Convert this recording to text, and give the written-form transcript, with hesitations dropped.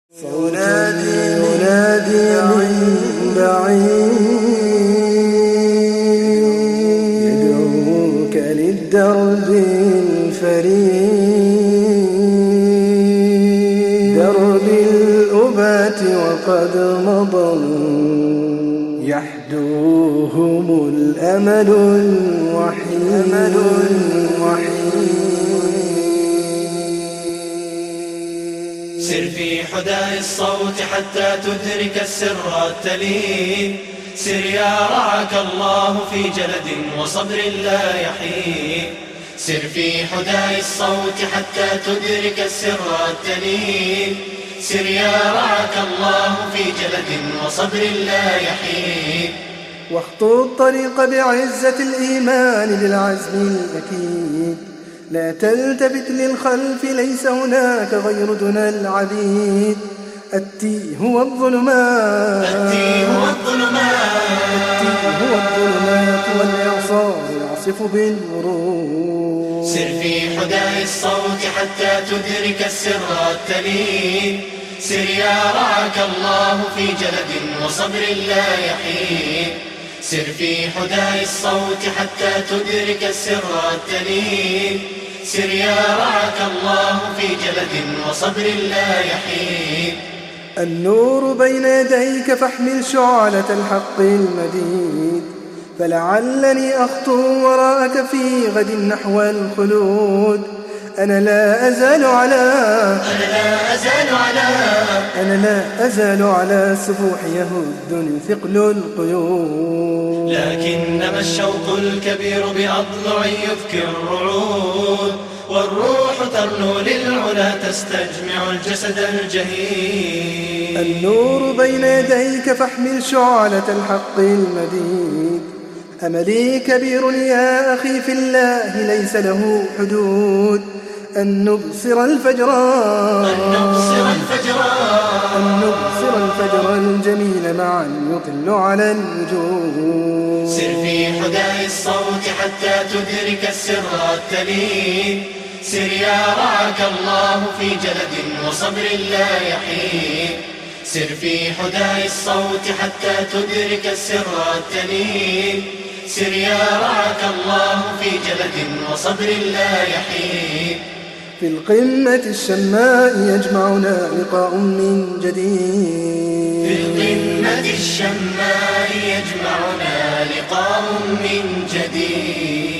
ينادي من بعيد يدعوك للدرب الفريد، درب الأبات وقد مضوا يحدوهم الأمل الوحيد. سر في حداء الصوت حتى تدرك السر التلين، سر يا رعاك الله في جلد وصبر لا يحين. سر في حداء الصوت حتى تدرك السر التلين، سر يا رعاك الله في جلد وصبر لا يحين. واخطو الطريق بعزة الإيمان للعزم الأكيد، لا تلتفت للخلف ليس هناك غير دنا العبيد. التيه والظلمات والإعصار يعصف بالورود. سر في حداء الصوت حتى تدرك السر التلين، سر يا رعاك الله في جلد وصبر لا يحين. سر في حداء الصوت حتى تدرك السر التلين، سر يا رعاك الله في جلد وصبر لا يحين. النور بين يديك فاحمل شعلة الحق المديد، فلعلني أخطو وراءك في غد نحو الخلود. أنا لا أزال على السفوح يهدني ثقل القيود. لكنما الشوق الكبير بأضلع يذكر الرعود، والروح ترنو للعلا تستجمع الجسد الجهيد. النور بين يديك فاحمل شعلة الحق المديد، أملي كبير يا أخي في الله ليس له حدود. أن نبصر الفجر الجميل معا يطل على الوجود. سر في حداء الصوت حتى تدرك السر التلين، سر يا رعاك الله في جلد وصبر لا يحين. سر في حداء الصوت حتى تدرك السر التلين، سر يا رعاك الله في جلد وصبر لا يحين. في القمة الشماء يجمعنا لقاء من جديد، في القمة الشماء يجمعنا لقاء من جديد.